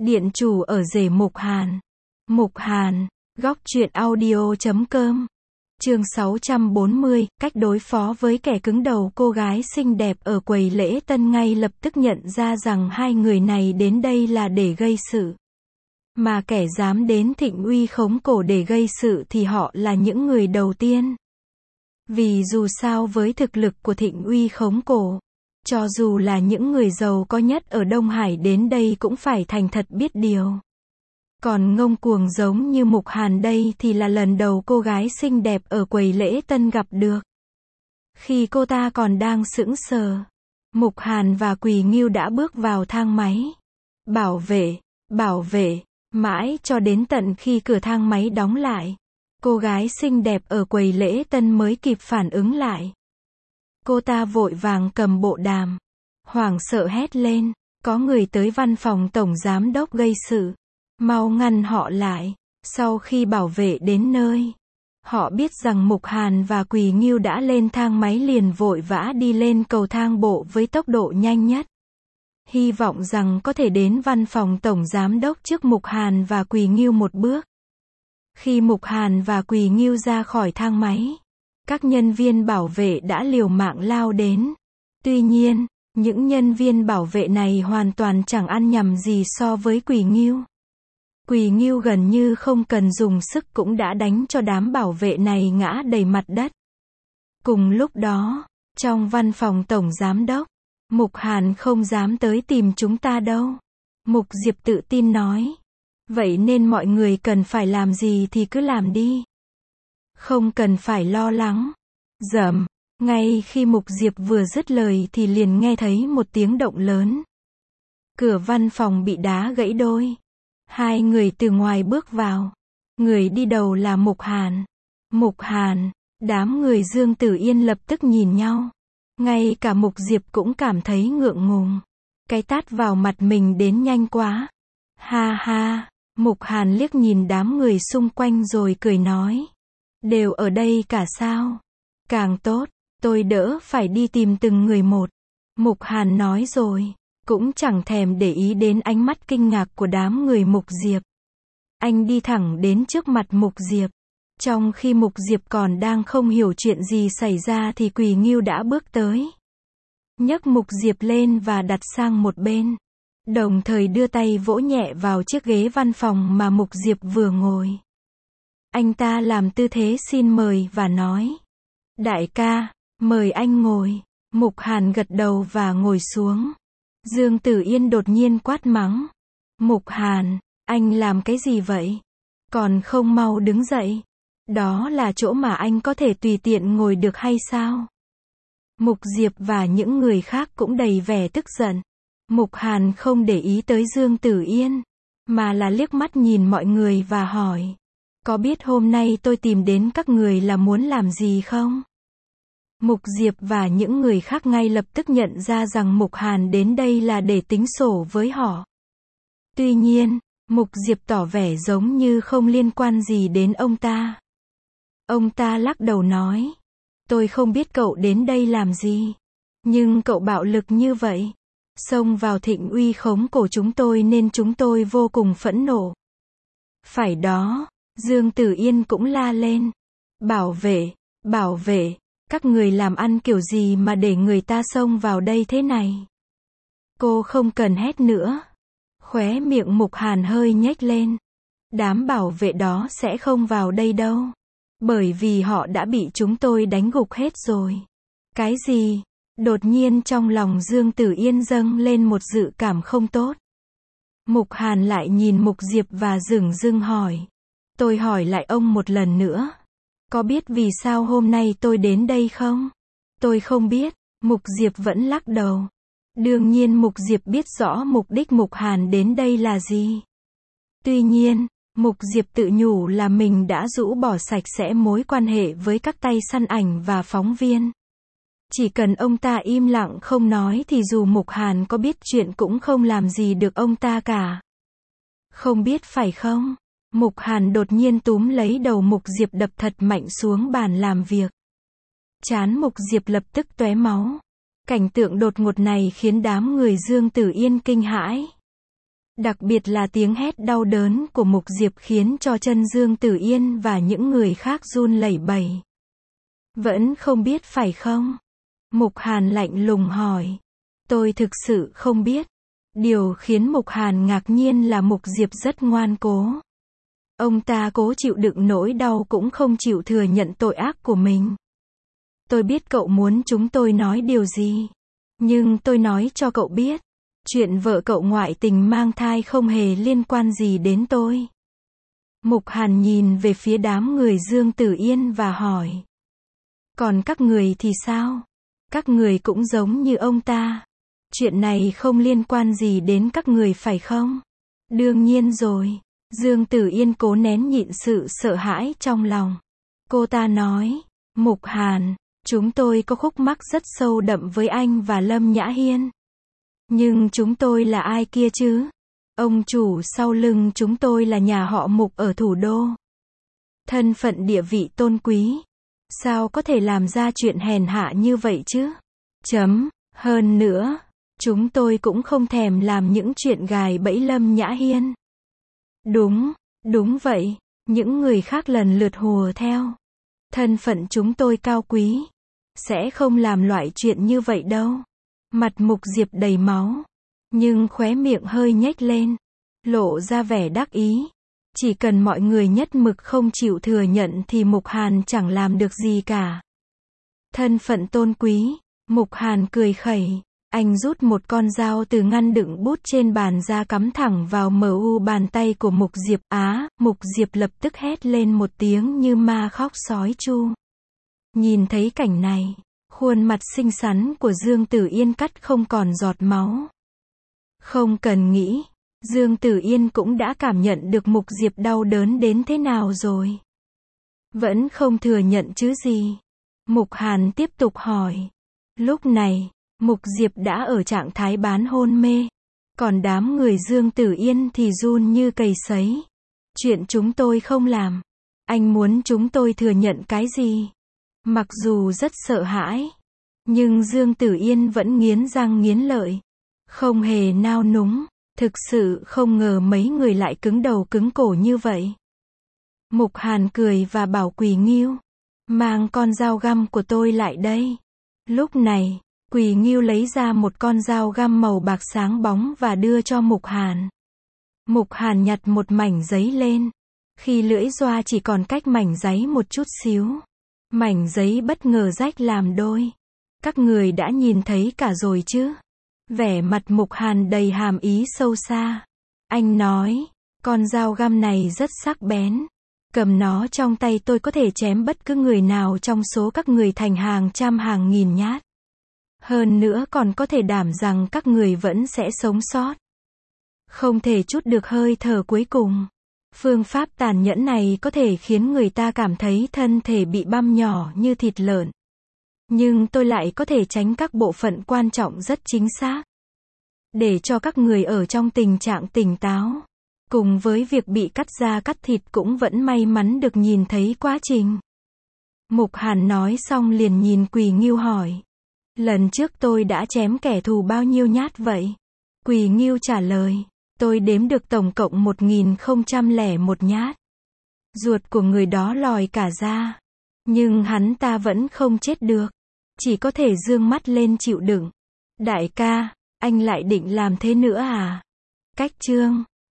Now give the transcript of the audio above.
Điện chủ ở rể Mục Hàn. Mục Hàn, góc truyện audio.com. Chương 640, cách đối phó với kẻ cứng đầu. Cô gái xinh đẹp ở quầy lễ tân ngay lập tức nhận ra rằng hai người này đến đây là để gây sự. Mà kẻ dám đến Thịnh Uy khống cổ để gây sự thì họ là những người đầu tiên. Vì dù sao với thực lực của Thịnh Uy khống cổ, cho dù là những người giàu có nhất ở Đông Hải đến đây cũng phải thành thật biết điều. Còn ngông cuồng giống như Mục Hàn đây thì là lần đầu cô gái xinh đẹp ở quầy lễ tân gặp được. Khi cô ta còn đang sững sờ, Mục Hàn và Quỳ Ngưu đã bước vào thang máy. Bảo vệ, mãi cho đến tận khi cửa thang máy đóng lại, cô gái xinh đẹp ở quầy lễ tân mới kịp phản ứng lại. Cô ta vội vàng cầm bộ đàm, hoảng sợ hét lên, có người tới văn phòng tổng giám đốc gây sự, mau ngăn họ lại. Sau khi bảo vệ đến nơi, họ biết rằng Mục Hàn và Quỳ Ngưu đã lên thang máy liền vội vã đi lên cầu thang bộ với tốc độ nhanh nhất. Hy vọng rằng có thể đến văn phòng tổng giám đốc trước Mục Hàn và Quỳ Ngưu một bước. Khi Mục Hàn và Quỳ Ngưu ra khỏi thang máy, các nhân viên bảo vệ đã liều mạng lao đến. Tuy nhiên, những nhân viên bảo vệ này hoàn toàn chẳng ăn nhầm gì so với Quỳ Ngưu. Quỳ Ngưu gần như không cần dùng sức cũng đã đánh cho đám bảo vệ này ngã đầy mặt đất. Cùng lúc đó, trong văn phòng tổng giám đốc, Mục Hàn không dám tới tìm chúng ta đâu. Mục Diệp tự tin nói. Vậy nên mọi người cần phải làm gì thì cứ làm đi. Không cần phải lo lắng. Rầm, ngay khi Mục Diệp vừa dứt lời thì liền nghe thấy một tiếng động lớn. Cửa văn phòng bị đá gãy đôi. Hai người từ ngoài bước vào. Người đi đầu là Mục Hàn. Mục Hàn, đám người Dương Tử Yên lập tức nhìn nhau. Ngay cả Mục Diệp cũng cảm thấy ngượng ngùng. Cái tát vào mặt mình đến nhanh quá. Ha ha, Mục Hàn liếc nhìn đám người xung quanh rồi cười nói. Đều ở đây cả sao? Càng tốt, tôi đỡ phải đi tìm từng người một. Mục Hàn nói rồi, cũng chẳng thèm để ý đến ánh mắt kinh ngạc của đám người Mục Diệp. Anh đi thẳng đến trước mặt Mục Diệp. Trong khi Mục Diệp còn đang không hiểu chuyện gì xảy ra thì Quỳ Ngưu đã bước tới. Nhấc Mục Diệp lên và đặt sang một bên. Đồng thời đưa tay vỗ nhẹ vào chiếc ghế văn phòng mà Mục Diệp vừa ngồi. Anh ta làm tư thế xin mời và nói. Đại ca, mời anh ngồi. Mục Hàn gật đầu và ngồi xuống. Dương Tử Yên đột nhiên quát mắng. Mục Hàn, anh làm cái gì vậy? Còn không mau đứng dậy. Đó là chỗ mà anh có thể tùy tiện ngồi được hay sao? Mục Diệp và những người khác cũng đầy vẻ tức giận. Mục Hàn không để ý tới Dương Tử Yên, mà là liếc mắt nhìn mọi người và hỏi. Có biết hôm nay tôi tìm đến các người là muốn làm gì không? Mục Diệp và những người khác ngay lập tức nhận ra rằng Mục Hàn đến đây là để tính sổ với họ. Tuy nhiên, Mục Diệp tỏ vẻ giống như không liên quan gì đến ông ta. Ông ta lắc đầu nói. Tôi không biết cậu đến đây làm gì. Nhưng cậu bạo lực như vậy, xông vào Thịnh Uy khống cổ chúng tôi nên chúng tôi vô cùng phẫn nộ. Phải đó, Dương Tử Yên cũng la lên. Bảo vệ, các người làm ăn kiểu gì mà để người ta xông vào đây thế này? Cô không cần hét nữa. Khóe miệng Mục Hàn hơi nhếch lên. Đám bảo vệ đó sẽ không vào đây đâu. Bởi vì họ đã bị chúng tôi đánh gục hết rồi. Cái gì? Đột nhiên trong lòng Dương Tử Yên dâng lên một dự cảm không tốt. Mục Hàn lại nhìn Mục Diệp và dửng dưng hỏi. Tôi hỏi lại ông một lần nữa. Có biết vì sao hôm nay tôi đến đây không? Tôi không biết. Mục Diệp vẫn lắc đầu. Đương nhiên Mục Diệp biết rõ mục đích Mục Hàn đến đây là gì. Tuy nhiên, Mục Diệp tự nhủ là mình đã rũ bỏ sạch sẽ mối quan hệ với các tay săn ảnh và phóng viên. Chỉ cần ông ta im lặng không nói thì dù Mục Hàn có biết chuyện cũng không làm gì được ông ta cả. Không biết phải không? Mục Hàn đột nhiên túm lấy đầu Mục Diệp đập thật mạnh xuống bàn làm việc. Trán Mục Diệp lập tức tóe máu. Cảnh tượng đột ngột này khiến đám người Dương Tử Yên kinh hãi. Đặc biệt là tiếng hét đau đớn của Mục Diệp khiến cho chân Dương Tử Yên và những người khác run lẩy bẩy. Vẫn không biết phải không? Mục Hàn lạnh lùng hỏi. Tôi thực sự không biết. Điều khiến Mục Hàn ngạc nhiên là Mục Diệp rất ngoan cố. Ông ta cố chịu đựng nỗi đau cũng không chịu thừa nhận tội ác của mình. Tôi biết cậu muốn chúng tôi nói điều gì. Nhưng tôi nói cho cậu biết. Chuyện vợ cậu ngoại tình mang thai không hề liên quan gì đến tôi. Mục Hàn nhìn về phía đám người Dương Tử Yên và hỏi. Còn các người thì sao? Các người cũng giống như ông ta. Chuyện này không liên quan gì đến các người phải không? Đương nhiên rồi. Dương Tử Yên cố nén nhịn sự sợ hãi trong lòng. Cô ta nói. Mục Hàn, chúng tôi có khúc mắc rất sâu đậm với anh và Lâm Nhã Hiên. Nhưng chúng tôi là ai kia chứ? Ông chủ sau lưng chúng tôi là nhà họ Mục ở thủ đô. Thân phận địa vị tôn quý. Sao có thể làm ra chuyện hèn hạ như vậy chứ? Hơn nữa, chúng tôi cũng không thèm làm những chuyện gài bẫy Lâm Nhã Hiên. Đúng vậy, những người khác lần lượt hùa theo. Thân phận chúng tôi cao quý. Sẽ không làm loại chuyện như vậy đâu. Mặt Mục Diệp đầy máu. Nhưng khóe miệng hơi nhếch lên. Lộ ra vẻ đắc ý. Chỉ cần mọi người nhất mực không chịu thừa nhận thì Mục Hàn chẳng làm được gì cả. Thân phận tôn quý. Mục Hàn cười khẩy. Anh rút một con dao từ ngăn đựng bút trên bàn ra cắm thẳng vào mu bàn tay của Mục Diệp. Mục Diệp lập tức hét lên một tiếng như ma khóc sói chu. Nhìn thấy cảnh này, khuôn mặt xinh xắn của Dương Tử Yên cắt không còn giọt máu. Không cần nghĩ, Dương Tử Yên cũng đã cảm nhận được Mục Diệp đau đớn đến thế nào rồi. Vẫn không thừa nhận chứ gì. Mục Hàn tiếp tục hỏi. Lúc này, Mục Diệp đã ở trạng thái bán hôn mê. Còn đám người Dương Tử Yên thì run như cầy sấy. Chuyện chúng tôi không làm. Anh muốn chúng tôi thừa nhận cái gì? Mặc dù rất sợ hãi. Nhưng Dương Tử Yên vẫn nghiến răng nghiến lợi. Không hề nao núng. Thực sự không ngờ mấy người lại cứng đầu cứng cổ như vậy. Mục Hàn cười và bảo Quỳ Ngưu. Mang con dao găm của tôi lại đây. Lúc này, Quỳ Ngưu lấy ra một con dao găm màu bạc sáng bóng và đưa cho Mục Hàn. Mục Hàn nhặt một mảnh giấy lên. Khi lưỡi doa chỉ còn cách mảnh giấy một chút xíu. Mảnh giấy bất ngờ rách làm đôi. Các người đã nhìn thấy cả rồi chứ? Vẻ mặt Mục Hàn đầy hàm ý sâu xa. Anh nói, con dao găm này rất sắc bén. Cầm nó trong tay tôi có thể chém bất cứ người nào trong số các người thành hàng trăm hàng nghìn nhát. Hơn nữa còn có thể đảm rằng các người vẫn sẽ sống sót. Không thể trút được hơi thở cuối cùng. Phương pháp tàn nhẫn này có thể khiến người ta cảm thấy thân thể bị băm nhỏ như thịt lợn. Nhưng tôi lại có thể tránh các bộ phận quan trọng rất chính xác. Để cho các người ở trong tình trạng tỉnh táo. Cùng với việc bị cắt da cắt thịt cũng vẫn may mắn được nhìn thấy quá trình. Mục Hàn nói xong liền nhìn Quỳ Ngưu hỏi. Lần trước tôi đã chém kẻ thù bao nhiêu nhát vậy? Quỳ Ngưu trả lời. Tôi đếm được tổng cộng 1001 nhát. Ruột của người đó lòi cả ra. Nhưng hắn ta vẫn không chết được. Chỉ có thể dương mắt lên chịu đựng. Đại ca, anh lại định làm thế nữa à? Cách chương